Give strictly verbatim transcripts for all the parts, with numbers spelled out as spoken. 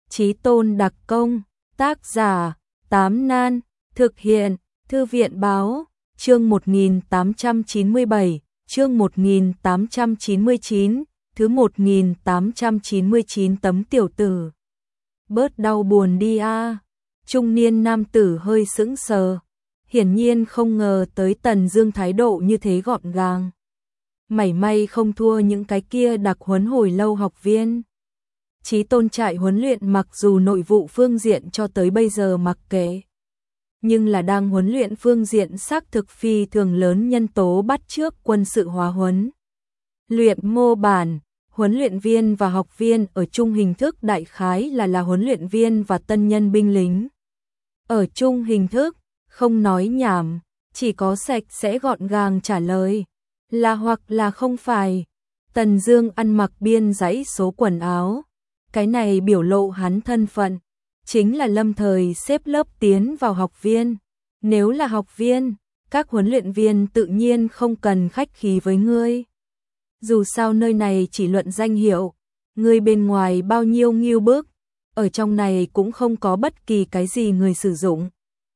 Chí Tôn đặc công, tác giả, Tám Nan, thực hiện, Thư viện báo, chương một nghìn tám trăm chín mươi bảy, chương một nghìn tám trăm chín mươi chín, thứ một nghìn tám trăm chín mươi chín tấm tiểu tử. Bớt đau buồn đi a. Trung niên nam tử hơi sững sờ, hiển nhiên không ngờ tới Tần Dương thái độ như thế gọn gàng. Mảy may không thua những cái kia đặc huấn hồi lâu học viên. Chí Tôn trại huấn luyện mặc dù nội vụ phương diện cho tới bây giờ mặc kệ, nhưng là đang huấn luyện phương diện xác thực phi thường lớn nhân tố bắt chước quân sự hóa huấn. Luyện mô bản, huấn luyện viên và học viên ở chung hình thức đại khái là là huấn luyện viên và tân nhân binh lính. Ở chung hình thức, không nói nhảm, chỉ có sạch sẽ gọn gàng trả lời, là hoặc là không phải. Tần Dương ăn mặc biên dãy số quần áo, cái này biểu lộ hắn thân phận, chính là lâm thời xếp lớp tiến vào học viên. Nếu là học viên, các huấn luyện viên tự nhiên không cần khách khí với ngươi. Dù sao nơi này chỉ luận danh hiệu, ngươi bên ngoài bao nhiêu nghiêu bức, ở trong này cũng không có bất kỳ cái gì người sử dụng.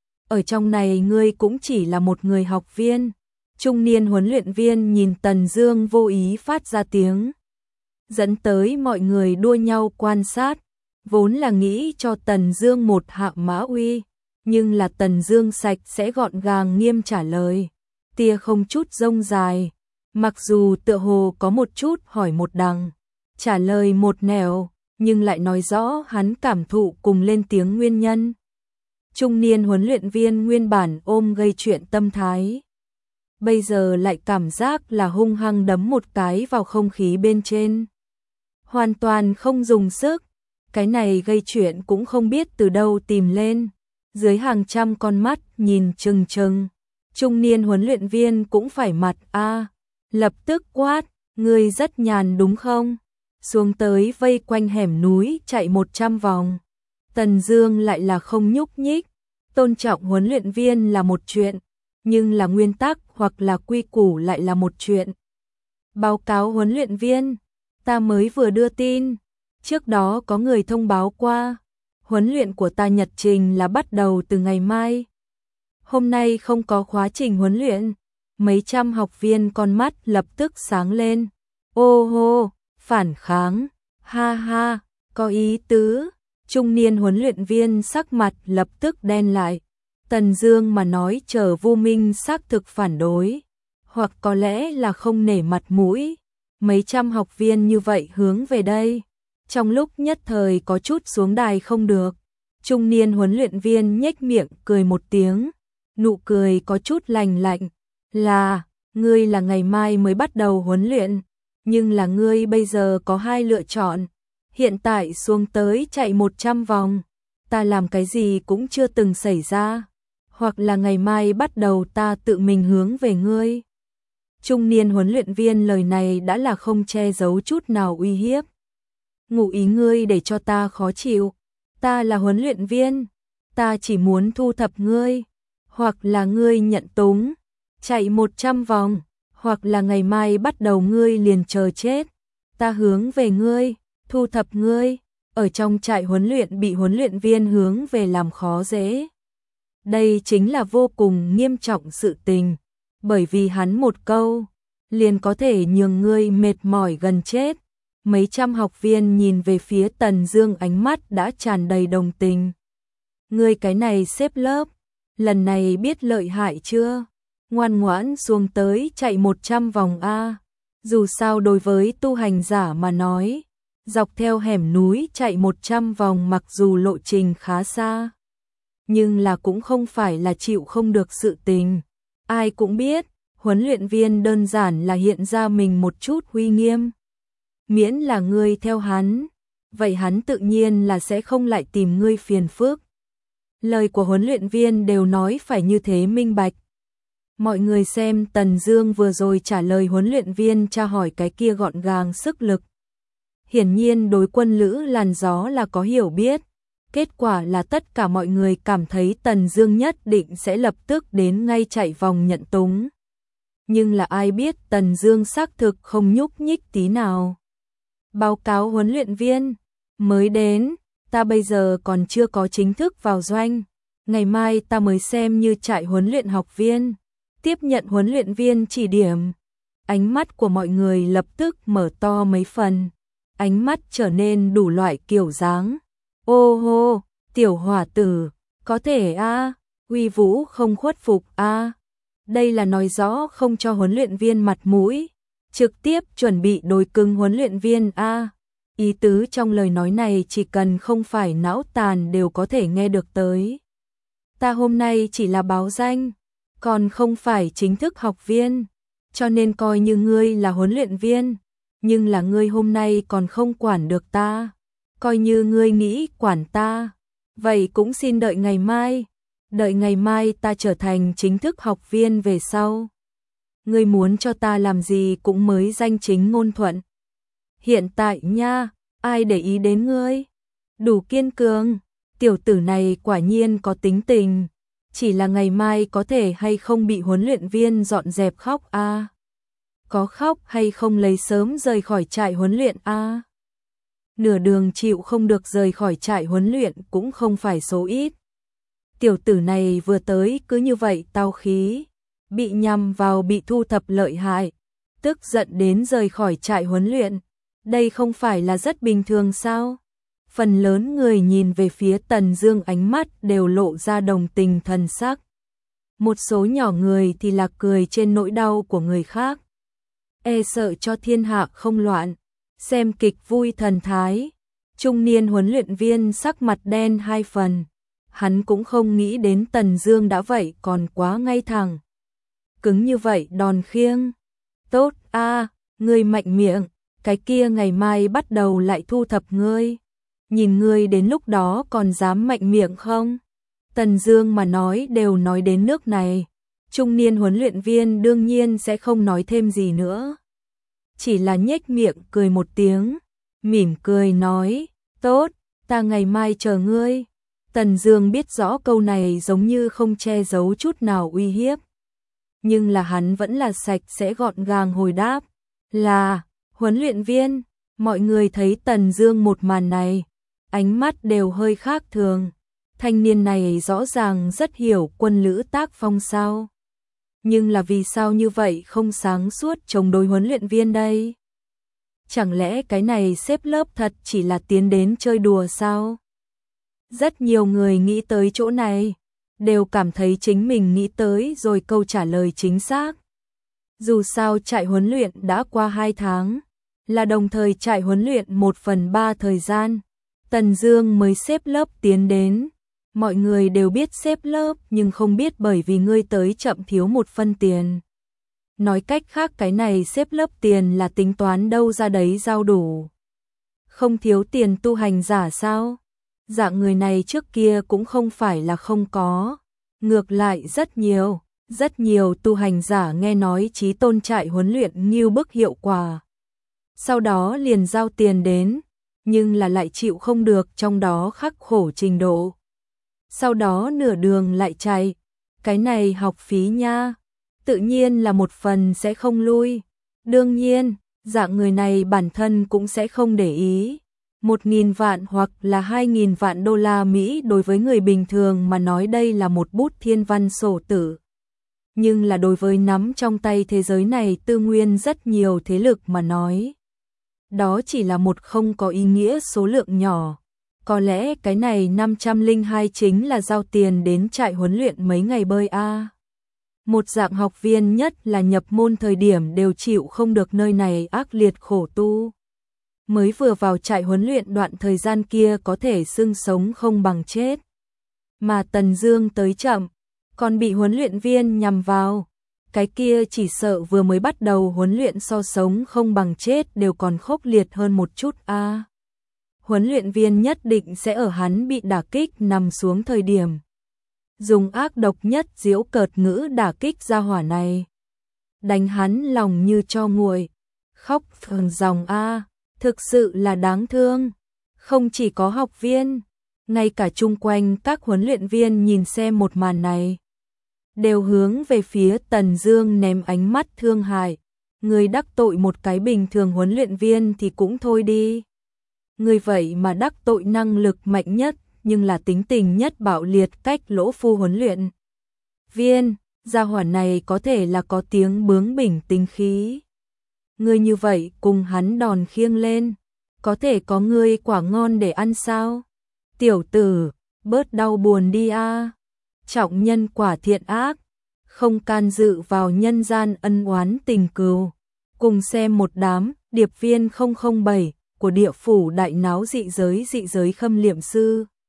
Ở trong này ngươi cũng chỉ là một người học viên. Trung niên huấn luyện viên nhìn Tần Dương vô ý phát ra tiếng, dẫn tới mọi người đua nhau quan sát, vốn là nghĩ cho Tần Dương một hạ mã uy, nhưng là Tần Dương sạch sẽ gọn gàng nghiêm trả lời, tia không chút rông dài, mặc dù tựa hồ có một chút hỏi một đằng, trả lời một nẻo, nhưng lại nói rõ hắn cảm thụ cùng lên tiếng nguyên nhân. Trung niên huấn luyện viên nguyên bản ôm gây chuyện tâm thái, bây giờ lại cảm giác là hung hăng đấm một cái vào không khí bên trên. Hoàn toàn không dùng sức, cái này gây chuyện cũng không biết từ đâu tìm lên. Dưới hàng trăm con mắt nhìn chừng chừng, trung niên huấn luyện viên cũng phải mặt a, lập tức quát, ngươi rất nhàn đúng không? Xuống tới vây quanh hẻm núi chạy một trăm vòng. Tần Dương lại là không nhúc nhích, tôn trọng huấn luyện viên là một chuyện, nhưng là nguyên tắc hoặc là quy củ lại là một chuyện. Báo cáo huấn luyện viên, ta mới vừa đưa tin, trước đó có người thông báo qua, huấn luyện của ta nhật trình là bắt đầu từ ngày mai. Hôm nay không có khóa trình huấn luyện. Mấy trăm học viên con mắt lập tức sáng lên. Ô hô, phản kháng, ha ha, có ý tứ. Trung niên huấn luyện viên sắc mặt lập tức đen lại. Tần Dương mà nói chờ vô minh xác thực phản đối, hoặc có lẽ là không nể mặt mũi. Mấy trăm học viên như vậy hướng về đây, trong lúc nhất thời có chút xuống đài không được. Trung niên huấn luyện viên nhếch miệng cười một tiếng, nụ cười có chút lành lạnh, là, ngươi là ngày mai mới bắt đầu huấn luyện, nhưng là ngươi bây giờ có hai lựa chọn, hiện tại xuống tới chạy một trăm vòng, ta làm cái gì cũng chưa từng xảy ra, hoặc là ngày mai bắt đầu ta tự mình hướng về ngươi. Trung niên huấn luyện viên lời này đã là không che giấu chút nào uy hiếp. Ngụ ý ngươi để cho ta khó chịu, ta là huấn luyện viên, ta chỉ muốn thu thập ngươi, hoặc là ngươi nhận túng, chạy một trăm vòng, hoặc là ngày mai bắt đầu ngươi liền chờ chết, ta hướng về ngươi, thu thập ngươi, ở trong trại huấn luyện bị huấn luyện viên hướng về làm khó dễ. Đây chính là vô cùng nghiêm trọng sự tình, bởi vì hắn một câu, liền có thể nhường ngươi mệt mỏi gần chết. Mấy trăm học viên nhìn về phía Tần Dương ánh mắt đã tràn đầy đồng tình. Ngươi cái này xếp lớp, lần này biết lợi hại chưa? Ngoan ngoãn xuống tới chạy một trăm vòng a. Dù sao đối với tu hành giả mà nói, dọc theo hẻm núi chạy một trăm vòng mặc dù lộ trình khá xa, nhưng là cũng không phải là chịu không được sự tình. Ai cũng biết, huấn luyện viên đơn giản là hiện ra mình một chút uy nghiêm. Miễn là ngươi theo hắn, vậy hắn tự nhiên là sẽ không lại tìm ngươi phiền phức. Lời của huấn luyện viên đều nói phải như thế minh bạch. Mọi người xem Tần Dương vừa rồi trả lời huấn luyện viên tra hỏi cái kia gọn gàng sức lực. Hiển nhiên đối quân lữ làn gió là có hiểu biết. Kết quả là tất cả mọi người cảm thấy Tần Dương nhất định sẽ lập tức đến ngay chạy vòng nhận túng. Nhưng là ai biết Tần Dương xác thực không nhúc nhích tí nào. Báo cáo huấn luyện viên, mới đến, ta bây giờ còn chưa có chính thức vào doanh, ngày mai ta mới xem như trại huấn luyện học viên, tiếp nhận huấn luyện viên chỉ điểm. Ánh mắt của mọi người lập tức mở to mấy phần, ánh mắt trở nên đủ loại kiểu dáng. Ô hô, tiểu hỏa tử, có thể a, uy vũ không khuất phục a. Đây là nói rõ không cho huấn luyện viên mặt mũi, trực tiếp chuẩn bị đối cứng huấn luyện viên a. Ý tứ trong lời nói này chỉ cần không phải não tàn đều có thể nghe được tới. Ta hôm nay chỉ là báo danh, còn không phải chính thức học viên, cho nên coi như ngươi là huấn luyện viên, nhưng là ngươi hôm nay còn không quản được ta, coi như ngươi nghĩ quản ta, vậy cũng xin đợi ngày mai, đợi ngày mai ta trở thành chính thức học viên về sau. Ngươi muốn cho ta làm gì cũng mới danh chính ngôn thuận. Hiện tại nha, ai để ý đến ngươi? Đủ kiên cường, tiểu tử này quả nhiên có tính tình, chỉ là ngày mai có thể hay không bị huấn luyện viên dọn dẹp khóc a? À? Có khóc hay không lấy sớm rời khỏi trại huấn luyện a? À? Nửa đường chịu không được rời khỏi trại huấn luyện cũng không phải số ít. Tiểu tử này vừa tới cứ như vậy tao khí, bị nhằm vào bị thu thập lợi hại, tức giận đến rời khỏi trại huấn luyện. Đây không phải là rất bình thường sao? Phần lớn người nhìn về phía Tần Dương ánh mắt đều lộ ra đồng tình thần sắc. Một số nhỏ người thì là cười trên nỗi đau của người khác. E sợ cho thiên hạ không loạn, xem kịch vui thần thái. Trung niên huấn luyện viên sắc mặt đen hai phần. Hắn cũng không nghĩ đến Tần Dương đã vậy còn quá ngay thẳng. Cứng như vậy đòn khiêng. Tốt a, ngươi mạnh miệng, cái kia ngày mai bắt đầu lại thu thập ngươi. Nhìn ngươi đến lúc đó còn dám mạnh miệng không? Tần Dương mà nói đều nói đến nước này, trung niên huấn luyện viên đương nhiên sẽ không nói thêm gì nữa. Chỉ là nhếch miệng cười một tiếng, mỉm cười nói, tốt, ta ngày mai chờ ngươi. Tần Dương biết rõ câu này giống như không che giấu chút nào uy hiếp. Nhưng là hắn vẫn là sạch sẽ gọn gàng hồi đáp, là, huấn luyện viên. Mọi người thấy Tần Dương một màn này, ánh mắt đều hơi khác thường. Thanh niên này rõ ràng rất hiểu quân lữ tác phong sao. Nhưng là vì sao như vậy không sáng suốt chống đối huấn luyện viên đây? Chẳng lẽ cái này xếp lớp thật chỉ là tiến đến chơi đùa sao? Rất nhiều người nghĩ tới chỗ này, đều cảm thấy chính mình nghĩ tới rồi câu trả lời chính xác. Dù sao trại huấn luyện đã qua hai tháng, là đồng thời trại huấn luyện một phần ba thời gian. Tần Dương mới xếp lớp tiến đến. Mọi người đều biết xếp lớp nhưng không biết bởi vì ngươi tới chậm thiếu một phân tiền. Nói cách khác cái này xếp lớp tiền là tính toán đâu ra đấy giao đủ. Không thiếu tiền tu hành giả sao? Dạng người này trước kia cũng không phải là không có. Ngược lại rất nhiều, rất nhiều tu hành giả nghe nói Chí Tôn trại huấn luyện như bức hiệu quả. Sau đó liền giao tiền đến, nhưng là lại chịu không được trong đó khắc khổ trình độ. Sau đó nửa đường lại chạy, cái này học phí nha, tự nhiên là một phần sẽ không lui. Đương nhiên, dạng người này bản thân cũng sẽ không để ý. Một nghìn vạn hoặc là hai nghìn vạn đô la Mỹ đối với người bình thường mà nói đây là một bút thiên văn sổ tử. Nhưng là đối với nắm trong tay thế giới này tư nguyên rất nhiều thế lực mà nói. Đó chỉ là một không có ý nghĩa số lượng nhỏ. Có lẽ cái này năm trăm lẻ hai chính là giao tiền đến trại huấn luyện mấy ngày bơi a. Một dạng học viên nhất là nhập môn thời điểm đều chịu không được nơi này ác liệt khổ tu. Mới vừa vào trại huấn luyện đoạn thời gian kia có thể xưng sống không bằng chết. Mà Tần Dương tới chậm, còn bị huấn luyện viên nhằm vào. Cái kia chỉ sợ vừa mới bắt đầu huấn luyện so sống không bằng chết đều còn khốc liệt hơn một chút a. À. Huấn luyện viên nhất định sẽ ở hắn bị đả kích nằm xuống thời điểm. Dùng ác độc nhất giễu cợt ngữ đả kích ra hỏa này. Đánh hắn lòng như cho nguội. Khóc thường dòng a, à, thực sự là đáng thương. Không chỉ có học viên, ngay cả chung quanh các huấn luyện viên nhìn xem một màn này. Đều hướng về phía Tần Dương ném ánh mắt thương hại. Người đắc tội một cái bình thường huấn luyện viên thì cũng thôi đi. Người vậy mà đắc tội năng lực mạnh nhất, nhưng là tính tình nhất bạo liệt cách Lỗ Phu huấn luyện. Viên, gia hỏa này có thể là có tiếng bướng bỉnh tính khí. Ngươi như vậy cùng hắn đòn khiêng lên, có thể có ngươi quả ngon để ăn sao? Tiểu tử, bớt đau buồn đi a. Trọng nhân quả thiện ác, không can dự vào nhân gian ân oán tình cừu. Cùng xem một đám điệp viên không không bảy của địa phủ đại náo dị giới dị giới khâm liệm sư.